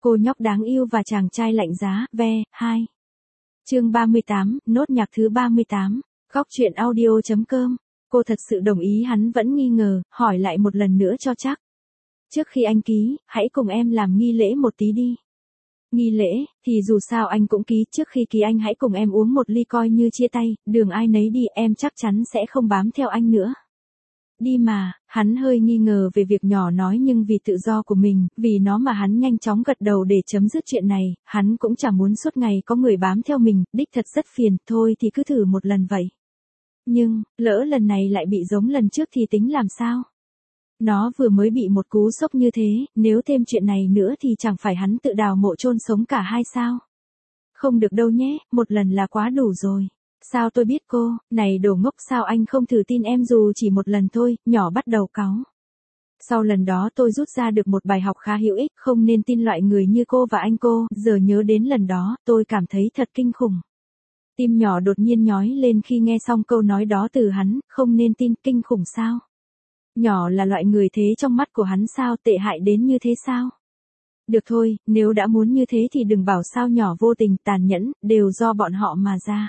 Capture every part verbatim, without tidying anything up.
Cô nhóc đáng yêu và chàng trai lạnh giá, ve, hai. Chương ba mươi tám, nốt nhạc thứ ba mươi tám, góc truyện audio chấm com. Cô thật sự đồng ý, hắn vẫn nghi ngờ, hỏi lại một lần nữa cho chắc. Trước khi anh ký, hãy cùng em làm nghi lễ một tí đi. Nghi lễ, thì dù sao anh cũng ký, trước khi ký anh hãy cùng em uống một ly coi như chia tay, đường ai nấy đi, em chắc chắn sẽ không bám theo anh nữa. Đi mà, hắn hơi nghi ngờ về việc nhỏ nói, nhưng vì tự do của mình, vì nó mà hắn nhanh chóng gật đầu để chấm dứt chuyện này, hắn cũng chẳng muốn suốt ngày có người bám theo mình, đích thật rất phiền, thôi thì cứ thử một lần vậy. Nhưng, lỡ lần này lại bị giống lần trước thì tính làm sao? Nó vừa mới bị một cú sốc như thế, nếu thêm chuyện này nữa thì chẳng phải hắn tự đào mộ chôn sống cả hai sao? Không được đâu nhé, một lần là quá đủ rồi. Sao tôi biết cô, này đồ ngốc, sao anh không thử tin em dù chỉ một lần thôi, nhỏ bắt đầu cáu. Sau lần đó tôi rút ra được một bài học khá hữu ích, không nên tin loại người như cô và anh cô, giờ nhớ đến lần đó, tôi cảm thấy thật kinh khủng. Tim nhỏ đột nhiên nhói lên khi nghe xong câu nói đó từ hắn, không nên tin, kinh khủng sao? Nhỏ là loại người thế trong mắt của hắn sao, tệ hại đến như thế sao? Được thôi, nếu đã muốn như thế thì đừng bảo sao nhỏ vô tình, tàn nhẫn, đều do bọn họ mà ra.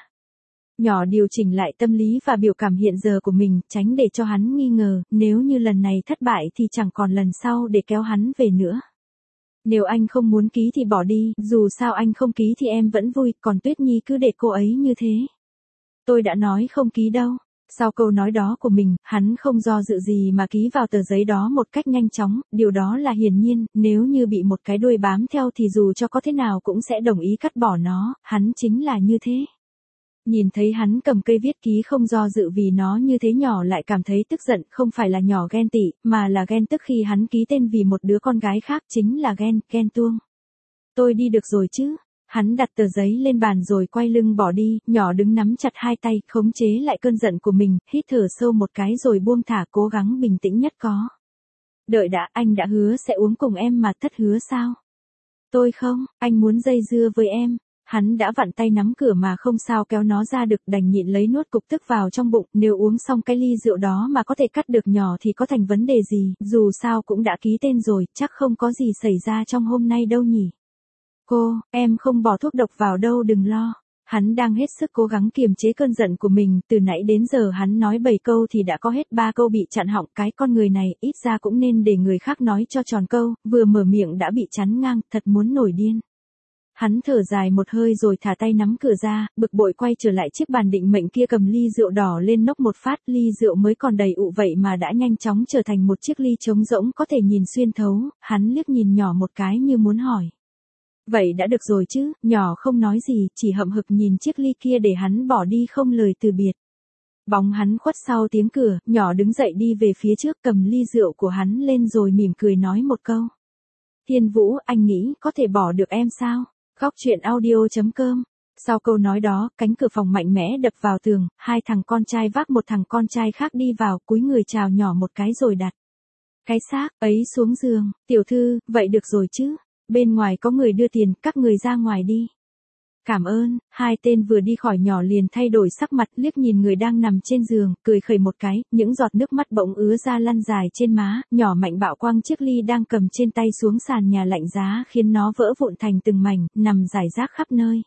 Nhỏ điều chỉnh lại tâm lý và biểu cảm hiện giờ của mình, tránh để cho hắn nghi ngờ, nếu như lần này thất bại thì chẳng còn lần sau để kéo hắn về nữa. Nếu anh không muốn ký thì bỏ đi, dù sao anh không ký thì em vẫn vui, còn Tuyết Nhi cứ để cô ấy như thế. Tôi đã nói không ký đâu. Sau câu nói đó của mình, hắn không do dự gì mà ký vào tờ giấy đó một cách nhanh chóng, điều đó là hiển nhiên, nếu như bị một cái đuôi bám theo thì dù cho có thế nào cũng sẽ đồng ý cắt bỏ nó, hắn chính là như thế. Nhìn thấy hắn cầm cây viết ký không do dự vì nó như thế, nhỏ lại cảm thấy tức giận, không phải là nhỏ ghen tị, mà là ghen tức khi hắn ký tên vì một đứa con gái khác, chính là ghen, ghen tuông. Tôi đi được rồi chứ. Hắn đặt tờ giấy lên bàn rồi quay lưng bỏ đi, nhỏ đứng nắm chặt hai tay, khống chế lại cơn giận của mình, hít thở sâu một cái rồi buông thả, cố gắng bình tĩnh nhất có. Đợi đã, anh đã hứa sẽ uống cùng em mà, thất hứa sao? Tôi không, anh muốn dây dưa với em. Hắn đã vặn tay nắm cửa mà không sao kéo nó ra được, đành nhịn lấy nuốt cục tức vào trong bụng, nếu uống xong cái ly rượu đó mà có thể cắt được nhỏ thì có thành vấn đề gì, dù sao cũng đã ký tên rồi, chắc không có gì xảy ra trong hôm nay đâu nhỉ. Cô, em không bỏ thuốc độc vào đâu, đừng lo. Hắn đang hết sức cố gắng kiềm chế cơn giận của mình, từ nãy đến giờ hắn nói bảy câu thì đã có hết ba câu bị chặn họng, cái con người này, ít ra cũng nên để người khác nói cho tròn câu, vừa mở miệng đã bị chắn ngang, thật muốn nổi điên. Hắn thở dài một hơi rồi thả tay nắm cửa ra, bực bội quay trở lại chiếc bàn định mệnh kia, cầm ly rượu đỏ lên nốc một phát, ly rượu mới còn đầy ụ vậy mà đã nhanh chóng trở thành một chiếc ly trống rỗng có thể nhìn xuyên thấu, hắn liếc nhìn nhỏ một cái như muốn hỏi. Vậy đã được rồi chứ, nhỏ không nói gì, chỉ hậm hực nhìn chiếc ly kia để hắn bỏ đi không lời từ biệt. Bóng hắn khuất sau tiếng cửa, nhỏ đứng dậy đi về phía trước, cầm ly rượu của hắn lên rồi mỉm cười nói một câu. Thiên Vũ, anh nghĩ có thể bỏ được em sao? Góc truyện audio chấm com. Sau câu nói đó, cánh cửa phòng mạnh mẽ đập vào tường, hai thằng con trai vác một thằng con trai khác đi vào, cúi người chào nhỏ một cái rồi đặt cái xác ấy xuống giường. Tiểu thư, vậy được rồi chứ? Bên ngoài có người đưa tiền, các người ra ngoài đi. Cảm ơn. Hai tên vừa đi khỏi, nhỏ liền thay đổi sắc mặt, liếc nhìn người đang nằm trên giường, cười khẩy một cái, những giọt nước mắt bỗng ứa ra lăn dài trên má, nhỏ mạnh bạo quăng chiếc ly đang cầm trên tay xuống sàn nhà lạnh giá, khiến nó vỡ vụn thành từng mảnh, nằm rải rác khắp nơi.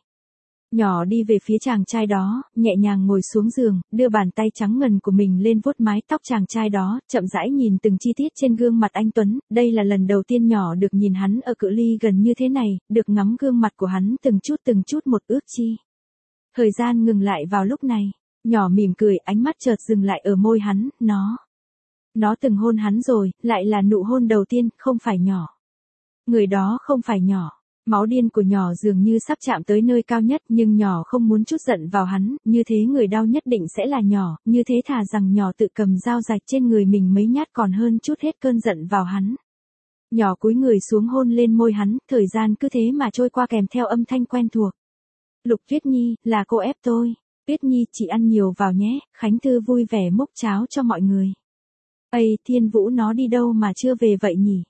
Nhỏ đi về phía chàng trai đó, nhẹ nhàng ngồi xuống giường, đưa bàn tay trắng ngần của mình lên vuốt mái tóc chàng trai đó, chậm rãi nhìn từng chi tiết trên gương mặt anh Tuấn, đây là lần đầu tiên nhỏ được nhìn hắn ở cự ly gần như thế này, được ngắm gương mặt của hắn từng chút từng chút một, ước chi. Thời gian ngừng lại vào lúc này, nhỏ mỉm cười, ánh mắt chợt dừng lại ở môi hắn, nó. Nó từng hôn hắn rồi, lại là nụ hôn đầu tiên, không phải nhỏ. Người đó không phải nhỏ. Máu điên của nhỏ dường như sắp chạm tới nơi cao nhất, nhưng nhỏ không muốn chút giận vào hắn, như thế người đau nhất định sẽ là nhỏ, như thế thà rằng nhỏ tự cầm dao rạch trên người mình mấy nhát còn hơn chút hết cơn giận vào hắn. Nhỏ cúi người xuống hôn lên môi hắn, thời gian cứ thế mà trôi qua kèm theo âm thanh quen thuộc. Lục Tuyết Nhi, là cô ép tôi. Tuyết Nhi, chị ăn nhiều vào nhé. Khánh Thư vui vẻ múc cháo cho mọi người. Ây, Thiên Vũ nó đi đâu mà chưa về vậy nhỉ?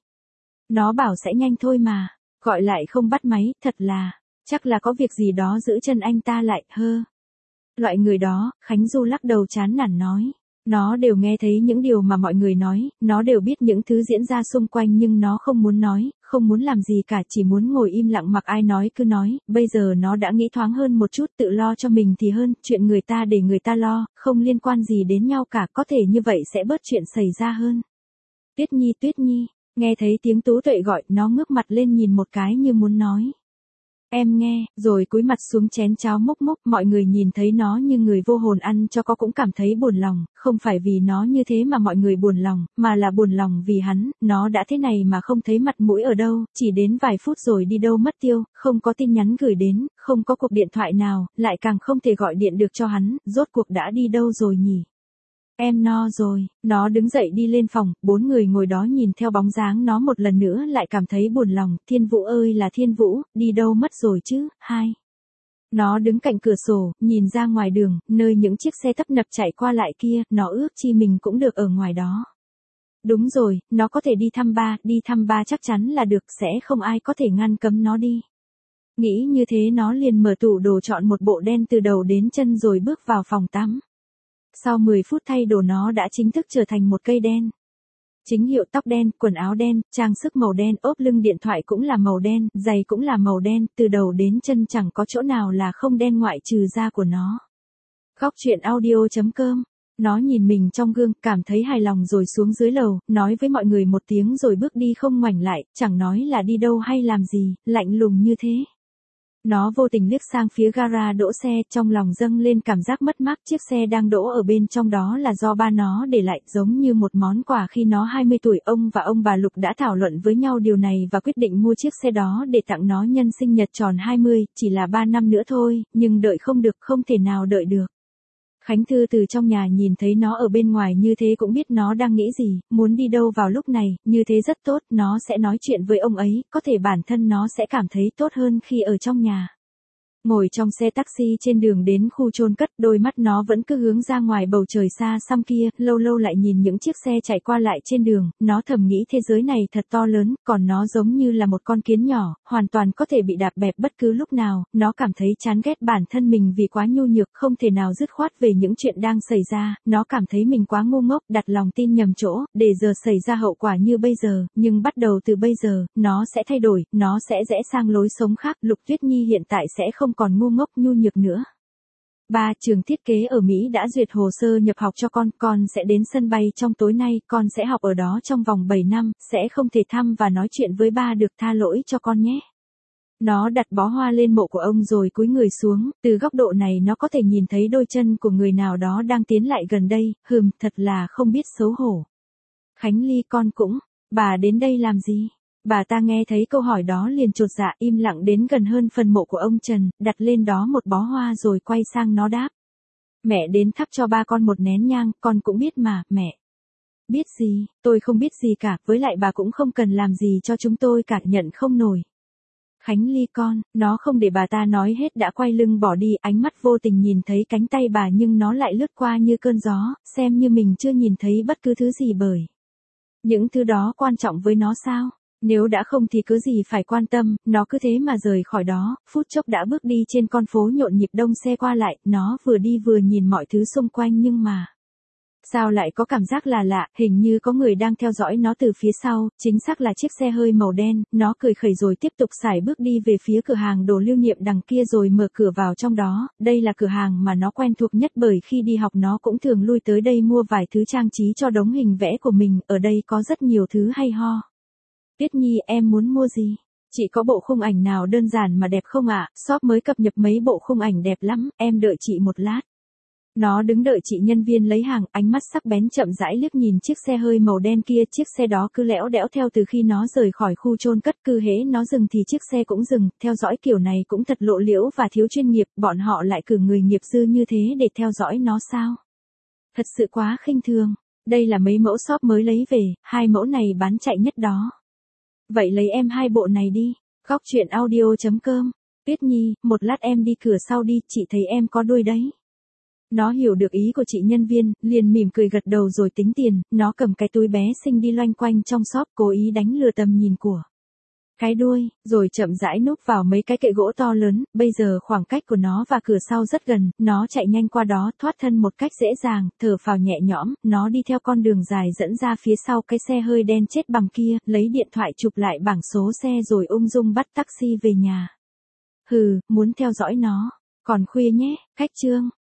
Nó bảo sẽ nhanh thôi mà. Gọi lại không bắt máy, thật là, chắc là có việc gì đó giữ chân anh ta lại, hơ. Loại người đó, Khánh Du lắc đầu chán nản nói. Nó đều nghe thấy những điều mà mọi người nói, nó đều biết những thứ diễn ra xung quanh nhưng nó không muốn nói, không muốn làm gì cả, chỉ muốn ngồi im lặng mặc ai nói cứ nói, bây giờ nó đã nghĩ thoáng hơn một chút, tự lo cho mình thì hơn, chuyện người ta để người ta lo, không liên quan gì đến nhau cả, có thể như vậy sẽ bớt chuyện xảy ra hơn. Tuyết Nhi, Tuyết Nhi, nghe thấy tiếng Tú Tuệ gọi, nó ngước mặt lên nhìn một cái như muốn nói. Em nghe, rồi cúi mặt xuống chén cháo mốc mốc, mọi người nhìn thấy nó như người vô hồn ăn cho có cũng cảm thấy buồn lòng, không phải vì nó như thế mà mọi người buồn lòng, mà là buồn lòng vì hắn, nó đã thế này mà không thấy mặt mũi ở đâu, chỉ đến vài phút rồi đi đâu mất tiêu, không có tin nhắn gửi đến, không có cuộc điện thoại nào, lại càng không thể gọi điện được cho hắn, rốt cuộc đã đi đâu rồi nhỉ? Em no rồi, nó đứng dậy đi lên phòng, bốn người ngồi đó nhìn theo bóng dáng nó một lần nữa lại cảm thấy buồn lòng, Thiên Vũ ơi là Thiên Vũ, đi đâu mất rồi chứ, hai. Nó đứng cạnh cửa sổ, nhìn ra ngoài đường, nơi những chiếc xe tấp nập chạy qua lại kia, nó ước chi mình cũng được ở ngoài đó. Đúng rồi, nó có thể đi thăm ba, đi thăm ba chắc chắn là được, sẽ không ai có thể ngăn cấm nó đi. Nghĩ như thế nó liền mở tủ đồ chọn một bộ đen từ đầu đến chân rồi bước vào phòng tắm. Sau mười phút thay đồ nó đã chính thức trở thành một cây đen. Chính hiệu tóc đen, quần áo đen, trang sức màu đen, ốp lưng điện thoại cũng là màu đen, giày cũng là màu đen, từ đầu đến chân chẳng có chỗ nào là không đen ngoại trừ da của nó. Góc truyện audio chấm com. Nó nhìn mình trong gương, cảm thấy hài lòng rồi xuống dưới lầu, nói với mọi người một tiếng rồi bước đi không ngoảnh lại, chẳng nói là đi đâu hay làm gì, lạnh lùng như thế. Nó vô tình liếc sang phía gara đỗ xe, trong lòng dâng lên cảm giác mất mát, chiếc xe đang đỗ ở bên trong đó là do ba nó để lại, giống như một món quà khi nó hai mươi tuổi, ông và ông bà Lục đã thảo luận với nhau điều này và quyết định mua chiếc xe đó để tặng nó nhân sinh nhật tròn hai mươi, chỉ là ba năm nữa thôi, nhưng đợi không được, không thể nào đợi được. Khánh Thư từ trong nhà nhìn thấy nó ở bên ngoài như thế cũng biết nó đang nghĩ gì, muốn đi đâu vào lúc này, như thế rất tốt, nó sẽ nói chuyện với ông ấy, có thể bản thân nó sẽ cảm thấy tốt hơn khi ở trong nhà. Ngồi trong xe taxi trên đường đến khu chôn cất, đôi mắt nó vẫn cứ hướng ra ngoài bầu trời xa xăm kia, lâu lâu lại nhìn những chiếc xe chạy qua lại trên đường, nó thầm nghĩ thế giới này thật to lớn, còn nó giống như là một con kiến nhỏ, hoàn toàn có thể bị đạp bẹp bất cứ lúc nào, nó cảm thấy chán ghét bản thân mình vì quá nhu nhược, không thể nào dứt khoát về những chuyện đang xảy ra, nó cảm thấy mình quá ngu ngốc, đặt lòng tin nhầm chỗ, để giờ xảy ra hậu quả như bây giờ, nhưng bắt đầu từ bây giờ, nó sẽ thay đổi, nó sẽ rẽ sang lối sống khác, Lục Tuyết Nhi hiện tại sẽ không còn ngu ngốc nhu nhược nữa. Ba, trường thiết kế ở Mỹ đã duyệt hồ sơ nhập học cho con, con sẽ đến sân bay trong tối nay, con sẽ học ở đó trong vòng bảy năm, sẽ không thể thăm và nói chuyện với ba được, tha lỗi cho con nhé. Nó đặt bó hoa lên mộ của ông rồi cúi người xuống, từ góc độ này nó có thể nhìn thấy đôi chân của người nào đó đang tiến lại gần đây, hừm, thật là không biết xấu hổ. Khánh Ly con cũng, bà đến đây làm gì? Bà ta nghe thấy câu hỏi đó liền chột dạ, im lặng đến gần hơn phần mộ của ông Trần, đặt lên đó một bó hoa rồi quay sang nó đáp. Mẹ đến thắp cho ba con một nén nhang, con cũng biết mà, mẹ. Biết gì, tôi không biết gì cả, với lại bà cũng không cần làm gì cho chúng tôi cả, nhận không nổi. Khánh Ly con, nó không để bà ta nói hết đã quay lưng bỏ đi, ánh mắt vô tình nhìn thấy cánh tay bà nhưng nó lại lướt qua như cơn gió, xem như mình chưa nhìn thấy bất cứ thứ gì bởi. Những thứ đó quan trọng với nó sao? Nếu đã không thì cứ gì phải quan tâm, nó cứ thế mà rời khỏi đó, phút chốc đã bước đi trên con phố nhộn nhịp đông xe qua lại, nó vừa đi vừa nhìn mọi thứ xung quanh nhưng mà... Sao lại có cảm giác là lạ, hình như có người đang theo dõi nó từ phía sau, chính xác là chiếc xe hơi màu đen, nó cười khẩy rồi tiếp tục sải bước đi về phía cửa hàng đồ lưu niệm đằng kia rồi mở cửa vào trong đó, đây là cửa hàng mà nó quen thuộc nhất bởi khi đi học nó cũng thường lui tới đây mua vài thứ trang trí cho đống hình vẽ của mình, ở đây có rất nhiều thứ hay ho. Tuyết Nhi em muốn mua gì? Chị có bộ khung ảnh nào đơn giản mà đẹp không ạ? À? Shop mới cập nhật mấy bộ khung ảnh đẹp lắm, em đợi chị một lát. Nó đứng đợi chị nhân viên lấy hàng, ánh mắt sắc bén chậm rãi liếc nhìn chiếc xe hơi màu đen kia, chiếc xe đó cứ lẽo đẽo theo từ khi nó rời khỏi khu chôn cất, cứ hễ nó dừng thì chiếc xe cũng dừng, theo dõi kiểu này cũng thật lộ liễu và thiếu chuyên nghiệp, bọn họ lại cử người nghiệp dư như thế để theo dõi nó sao? Thật sự quá khinh thường, đây là mấy mẫu shop mới lấy về, hai mẫu này bán chạy nhất đó. Vậy lấy em hai bộ này đi, góc truyện audio chấm com, Tuyết Nhi, một lát em đi cửa sau đi, chị thấy em có đuôi đấy. Nó hiểu được ý của chị nhân viên, liền mỉm cười gật đầu rồi tính tiền, nó cầm cái túi bé xinh đi loanh quanh trong shop cố ý đánh lừa tầm nhìn của cái đuôi, rồi chậm rãi núp vào mấy cái kệ gỗ to lớn, bây giờ khoảng cách của nó và cửa sau rất gần, nó chạy nhanh qua đó, thoát thân một cách dễ dàng, thở phào nhẹ nhõm, nó đi theo con đường dài dẫn ra phía sau cái xe hơi đen chết bằng kia, lấy điện thoại chụp lại bảng số xe rồi ung dung bắt taxi về nhà. Hừ, muốn theo dõi nó, còn khuya nhé, cách chương.